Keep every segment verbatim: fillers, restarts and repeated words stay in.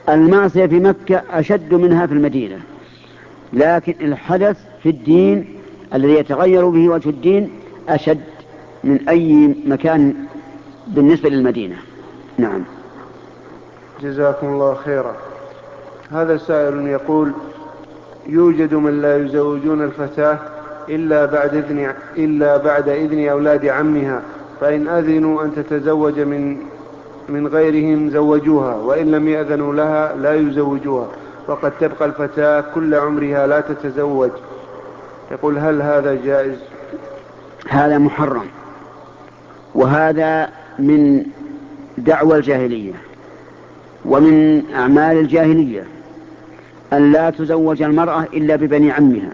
المعصية في مكة أشد منها في المدينة، لكن الحدث في الدين الذي يتغير به وجه الدين أشد من أي مكان بالنسبة للمدينة. نعم. جزاكم الله خيرا. هذا سائل يقول: يوجد من لا يزوجون الفتاة إلا بعد إذن, إلا بعد إذن أولاد عمها، فإن أذنوا أن تتزوج من, من غيرهم زوجوها، وإن لم يأذنوا لها لا يزوجوها، وقد تبقى الفتاة كل عمرها لا تتزوج. يقول: هل هذا جائز؟ هذا محرم، وهذا من دعوى الجاهلية ومن أعمال الجاهلية أن لا تزوج المرأة إلا ببني عمها،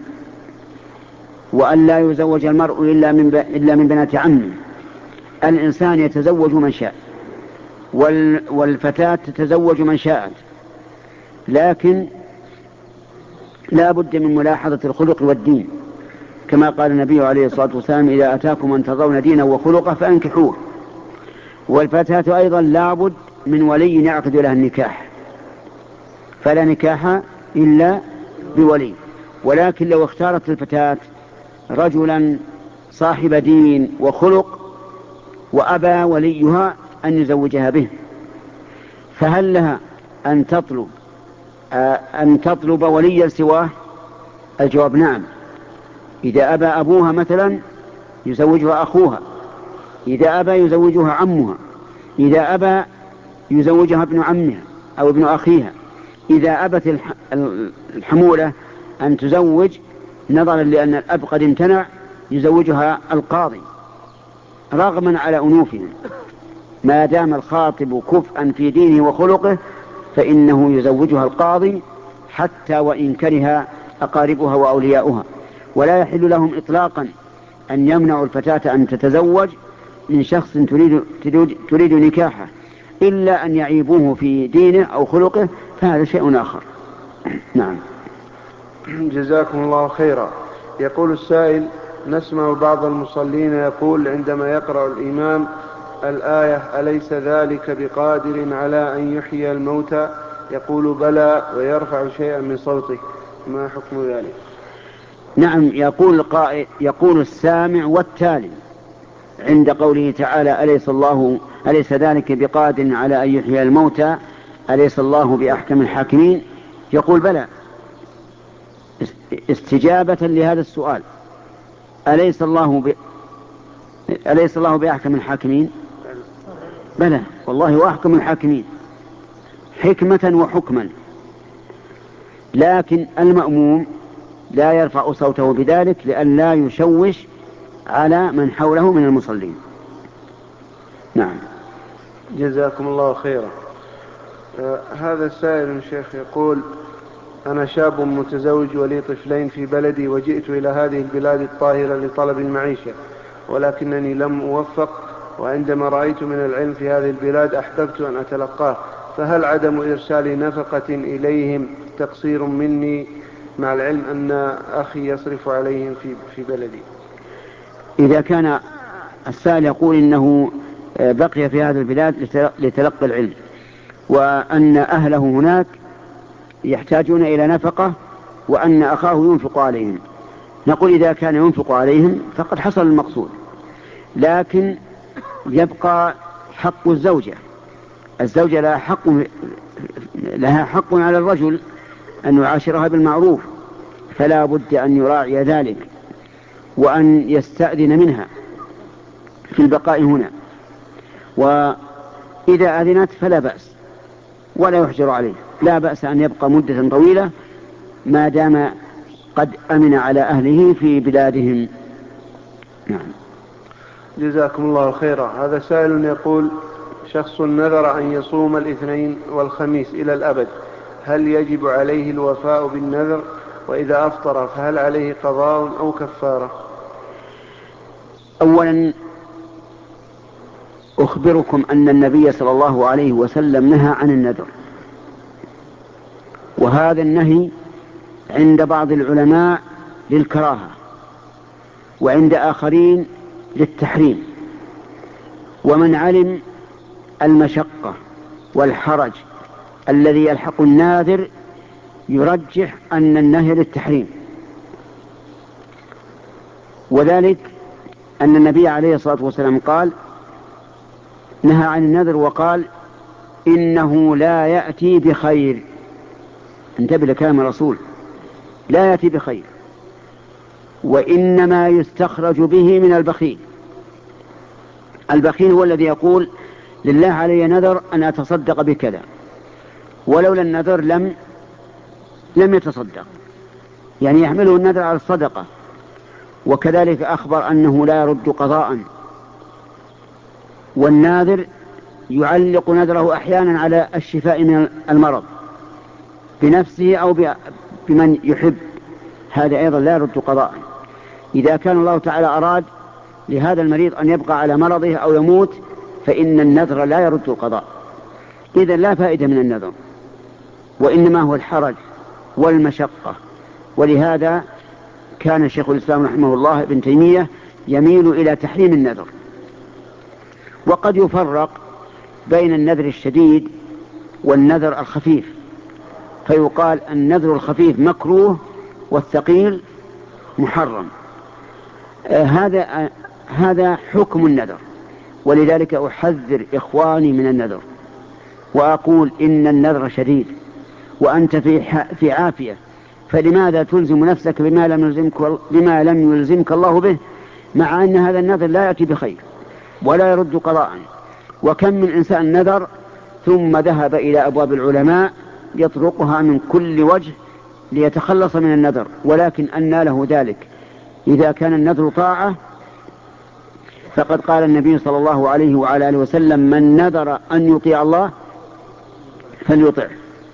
وأن لا يزوج المرء إلا من, ب... إلا من بنات عمه. الإنسان يتزوج من شاء، وال... والفتاة تتزوج من شاءت، لكن لا بد من ملاحظة الخلق والدين، كما قال النبي عليه الصلاة والسلام: إذا أتاكم من ترضون دينه وخلقه فأنكحوه. والفتاة أيضا لا بد من ولي يعقد لها النكاح، فلا نكاح إلا بولي. ولكن لو اختارت الفتاة رجلا صاحب دين وخلق وأبى وليها أن يزوجها به، فهل لها أن تطلب أن تطلب وليا سواه؟ الجواب نعم. إذا أبى أبوها مثلا يزوجها أخوها، إذا أبى يزوجها عمها، إذا أبى يزوجها ابن عمها أو ابن أخيها، إذا أبت الحمولة أن تزوج نظرا لأن الأب قد امتنع يزوجها القاضي رغما على أنوفهم، ما دام الخاطب كفءا في دينه وخلقه فإنه يزوجها القاضي حتى وإن كره أقاربها وأولياؤها. ولا يحل لهم إطلاقا أن يمنعوا الفتاة أن تتزوج من شخص تريد, تريد, تريد نكاحه إلا أن يعيبوه في دينه أو خلقه، فهذا شيء آخر. نعم. جزاكم الله خيرا. يقول السائل: نسمع بعض المصلين يقول عندما يقرأ الإمام الآية: أليس ذلك بقادر على أن يحيي الموتى، يقول بلى ويرفع شيئا من صوته، ما حكم ذلك؟ نعم، يقول القائل يقول السامع والتالي عند قوله تعالى: أليس الله أليس ذلك بقادر على أن يحيي الموتى، أليس الله بأحكم الحاكمين، يقول بلى، استجابة لهذا السؤال: أليس الله ب... أليس الله بأحكم الحاكمين؟ بلى والله وأحكم الحاكمين حكمة وحكما، لكن المأموم لا يرفع صوته بذلك لأن لا يشوش على من حوله من المصلين. نعم. جزاكم الله خيرا. آه هذا السائل شيخ يقول: أنا شاب متزوج ولي طفلين في بلدي، وجئت إلى هذه البلاد الطاهرة لطلب المعيشة، ولكنني لم أوفق، وعندما رأيت من العلم في هذه البلاد أحببت أن أتلقاه، فهل عدم إرسال نفقة إليهم تقصير مني، مع العلم أن أخي يصرف عليهم في, في بلدي؟ إذا كان السائل يقول إنه بقي في هذه البلاد لتلقي العلم، وأن أهله هناك يحتاجون إلى نفقة، وأن أخاه ينفق عليهم، نقول إذا كان ينفق عليهم فقد حصل المقصود، لكن يبقى حق الزوجة. الزوجة لها حق, لها حق على الرجل أن يعاشرها بالمعروف، فلا بد أن يراعي ذلك وأن يستأذن منها في البقاء هنا، وإذا أذنت فلا بأس ولا يحجر عليه، لا بأس أن يبقى مدة طويلة ما دام قد أمن على أهله في بلادهم. نعم. جزاكم الله خيرا. هذا سائل يقول: شخص نذر أن يصوم الاثنين والخميس إلى الأبد، هل يجب عليه الوفاء بالنذر؟ وإذا أفطر فهل عليه قضاء أو كفارة؟ أولا أخبركم أن النبي صلى الله عليه وسلم نهى عن النذر، وهذا النهي عند بعض العلماء للكراهة، وعند آخرين للتحريم. ومن علم المشقة والحرج الذي يلحق الناذر يرجح أن النهي للتحريم، وذلك أن النبي عليه الصلاة والسلام قال نهى عن النذر وقال إنه لا يأتي بخير. انتبه لكلام الرسول، لا يأتي بخير، وإنما يستخرج به من البخيل. البخيل هو الذي يقول لله علي نذر أن أتصدق بكذا، ولولا النذر لم لم يتصدق، يعني يحمله النذر على الصدقة. وكذلك أخبر أنه لا يرد قضاء، والناذر يعلق نذره أحيانا على الشفاء من المرض بنفسه أو بمن يحب، هذا أيضا لا يرد قضاء. إذا كان الله تعالى أراد لهذا المريض أن يبقى على مرضه أو يموت فإن النذر لا يرد القضاء. إذن لا فائدة من النذر، وإنما هو الحرج والمشقة. ولهذا كان شيخ الإسلام رحمه الله ابن تيمية يميل إلى تحريم النذر. وقد يفرق بين النذر الشديد والنذر الخفيف، فيقال النذر الخفيف مكروه والثقيل محرم. آه هذا آه هذا حكم النذر، ولذلك أحذر إخواني من النذر وأقول إن النذر شديد وأنت في في عافية، فلماذا تلزم نفسك بما لم يلزمك بما لم يلزمك الله به، مع أن هذا النذر لا يأتي بخير ولا يرد قضاء. وكم من إنسان نذر ثم ذهب إلى أبواب العلماء يطرقها من كل وجه ليتخلص من النذر، ولكن أنى له ذلك؟ إذا كان النذر طاعة فقد قال النبي صلى الله عليه وعلى آله وسلم من نذر أن يطيع الله فليطعه.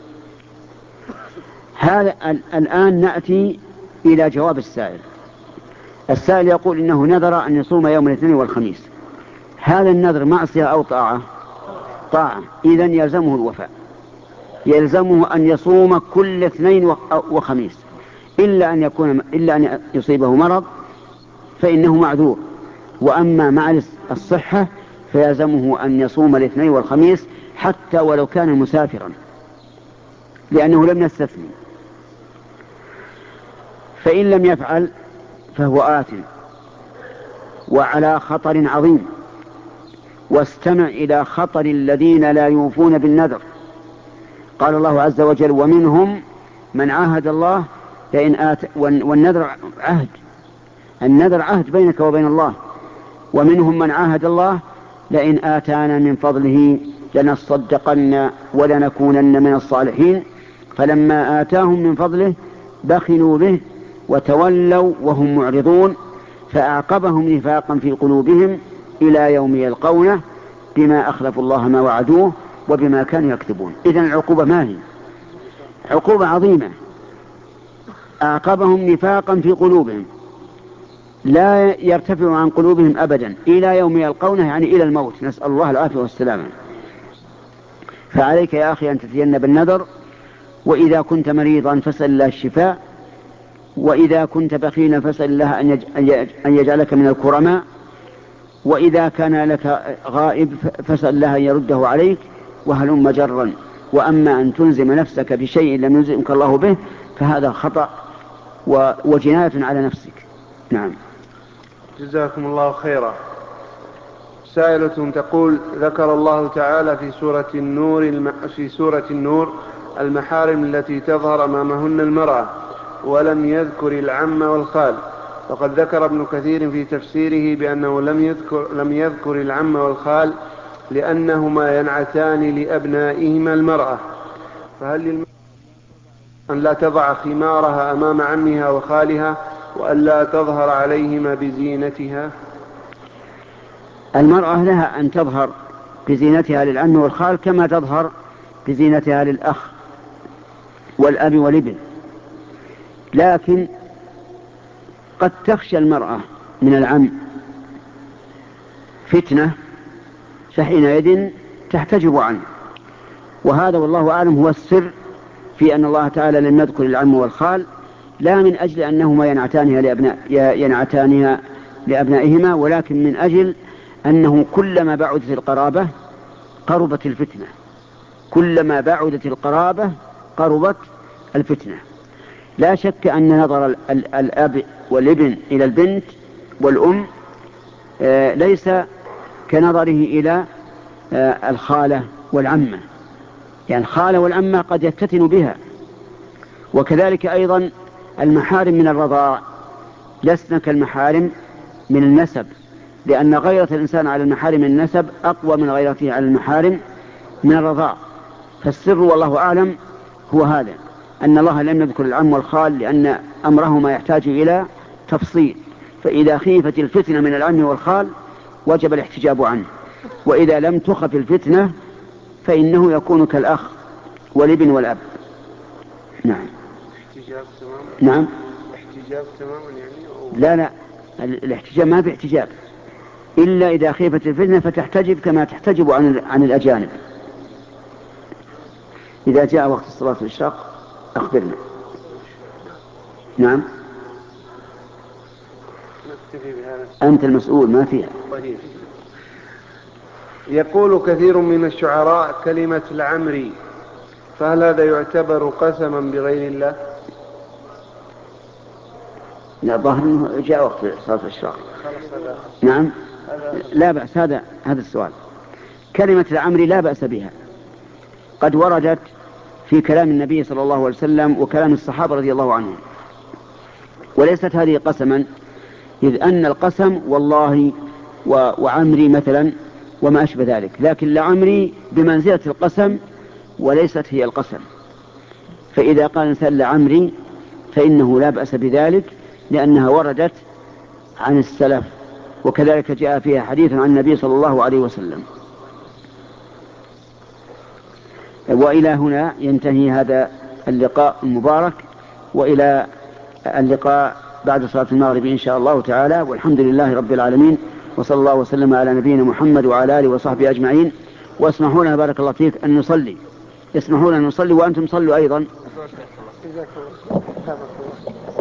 هذا الآن نأتي إلى جواب السائل. السائل يقول إنه نذر أن يصوم يوم الاثنين والخميس، هذا النذر معصية أو طاعة؟ طاعة، إذن يلزمه الوفاء، يلزمه أن يصوم كل اثنين وخميس، إلا أن يكون إلا أن يصيبه مرض فإنه معذور. وأما مع الصحة فيلزمه أن يصوم الاثنين والخميس حتى ولو كان مسافرا، لأنه لم يستثني. فإن لم يفعل فهو آثم وعلى خطر عظيم. واستمع إلى خطر الذين لا يوفون بالنذر. قال الله عز وجل ومنهم من عاهد الله لئن آت، والنذر عهد، النذر عهد بينك وبين الله. ومنهم من عاهد الله لئن آتانا من فضله لنصدقن ولنكونن من الصالحين فلما آتاهم من فضله بخلوا به وتولوا وهم معرضون فأعقبهم نفاقا في قلوبهم إلى يوم يلقونه بما أخلفوا الله ما وعدوه وبما كانوا يكتبون. إذن العقوبة ما هي؟ عقوبة عظيمة. أعقبهم نفاقا في قلوبهم، لا يرتفع عن قلوبهم أبدا إلى يوم يلقونه، يعني إلى الموت، نسأل الله العافية والسلامة. فعليك يا أخي أن تتجنب النذر، وإذا كنت مريضا فاسأل الله الشفاء، وإذا كنت بخيلا فاسأل الله أن يجعلك من الكرماء، وإذا كان لك غائب فاسأل الله أن يرده عليك، وهلم جرا. وأما أن تلزم نفسك بشيء لم يلزمك الله به فهذا خطأ وجناية على نفسك. نعم. جزاكم الله خيرا. سائلة تقول ذكر الله تعالى في سورة النور الم... في سورة النور المحارم التي تظهر أمامهن المرأة، ولم يذكر العم والخال، وقد ذكر ابن كثير في تفسيره بأنه لم يذكر, لم يذكر العم والخال لأنهما ينعتان لأبنائهما المرأة، فهل للمرأة أن لا تضع خمارها أمام عمها وخالها وأن لا تظهر عليهما بزينتها؟ المرأة لها أن تظهر بزينتها للعم والخال كما تظهر بزينتها للأخ والأب والابن، لكن قد تخشى المرأة من العم فتنة فحينئذ تحتجب عنه، وهذا والله أعلم هو السر في أن الله تعالى لم يذكر العم والخال، لا من أجل أنهما ينعتانها لأبناء ينعتانها لأبنائهما، ولكن من أجل أنه كلما بعدت القرابة قربت الفتنة، كلما بعدت القرابة قربت الفتنة. لا شك أن نظر الأب والابن إلى البنت والأم ليس كنظره إلى الخالة والعمة، يعني الخالة والعمة قد يفتتن بها. وكذلك أيضا المحارم من الرضاع لسنا كالمحارم من النسب، لأن غيرة الإنسان على المحارم من النسب أقوى من غيرته على المحارم من الرضاع. فالسر والله أعلم هو هذا، أن الله لم يذكر العم والخال لأن أمرهما يحتاج إلى تفصيل، فإذا خيفت الفتنة من العم والخال وجب الاحتجاب عنه، وإذا لم تخف الفتنة فإنه يكون كالأخ والابن والأب. نعم. احتجاب تماما. نعم. احتجاب تماما يعني أو... لا لا، الاحتجاب ما في احتجاب إلا إذا خيفت الفتنة فتحتجب كما تحتجب عن عن الأجانب. إذا جاء وقت الصلاة والإشراق أخبرنا. نعم. أنت المسؤول ما فيها. طيب. يقول كثير من الشعراء كلمة العمري، فهل هذا يعتبر قسما بغير الله؟ لا، ظاهر أنه جاء وقت صلاة الإشراق. نعم. لا بأس، هذا هذا السؤال. كلمة العمري لا بأس بها، قد وردت في كلام النبي صلى الله عليه وسلم وكلام الصحابة رضي الله عنهم، وليست هذه قسما، إذ أن القسم والله وعمري مثلا وما أشبه ذلك، لكن لعمري بمنزلة القسم وليست هي القسم. فإذا قال إنسان لعمري فإنه لا بأس بذلك، لأنها وردت عن السلف، وكذلك جاء فيها حديث عن النبي صلى الله عليه وسلم. وإلى هنا ينتهي هذا اللقاء المبارك، وإلى اللقاء بعد صلاة المغرب إن شاء الله تعالى، والحمد لله رب العالمين، وصلى الله وسلم على نبينا محمد وعلى آله وصحبه أجمعين. واسمحوا لنا بارك الله فيك أن نصلي، اسمحوا لنا نصلي وأنتم صلوا أيضا.